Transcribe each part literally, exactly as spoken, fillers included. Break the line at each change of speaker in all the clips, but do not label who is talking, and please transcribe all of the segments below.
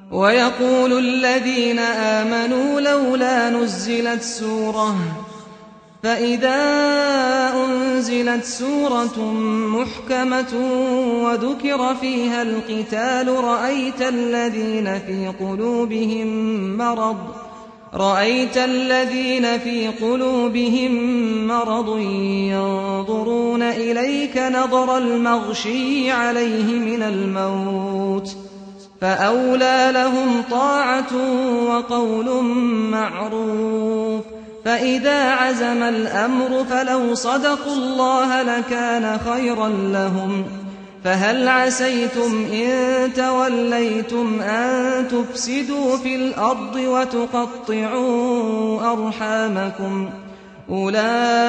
ويقول الذين آمنوا لولا نزلت سورة فإذا أنزلت سورة محكمة وذكر فيها القتال رأيت الذين في قلوبهم مرض رأيت الذين في قلوبهم مرض ينظرون إليك نظر المغشي عليه من الموت فأولى لهم طاعة وقول معروف فإذا عزم الأمر فلو صدقوا الله لكان خيرا لهم فهل عسيتم إن توليتم أن تفسدوا في الأرض وتقطعوا أرحامكم أولئك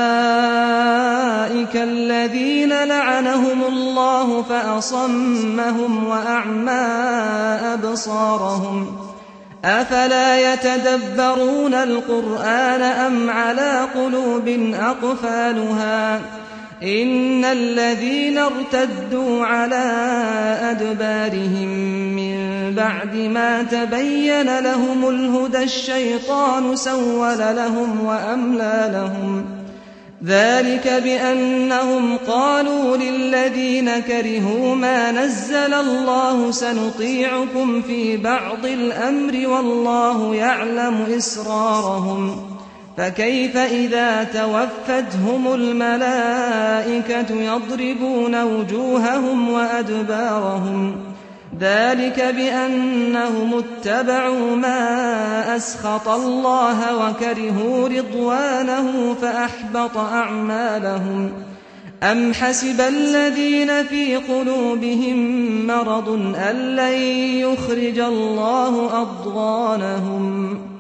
الذين لعنهم الله فأصمهم وأعمى أبصارهم أفلا يتدبرون القرآن أم على قلوب أقفالها إن الذين ارتدوا على أدبارهم من بعد ما تبين لهم الهدى الشيطان سول لهم وأملى لهم ذلك بأنهم قالوا للذين كرهوا ما نزل الله سنطيعكم في بعض الأمر والله يعلم إسرارهم فكيف إذا توفتهم الملائكة يضربون وجوههم وأدبارهم ذلك بأنهم اتبعوا ما أسخط الله وكرهوا رضوانه فأحبط أعمالهم أم حسب الذين في قلوبهم مرض أن لن يخرج الله أضغانهم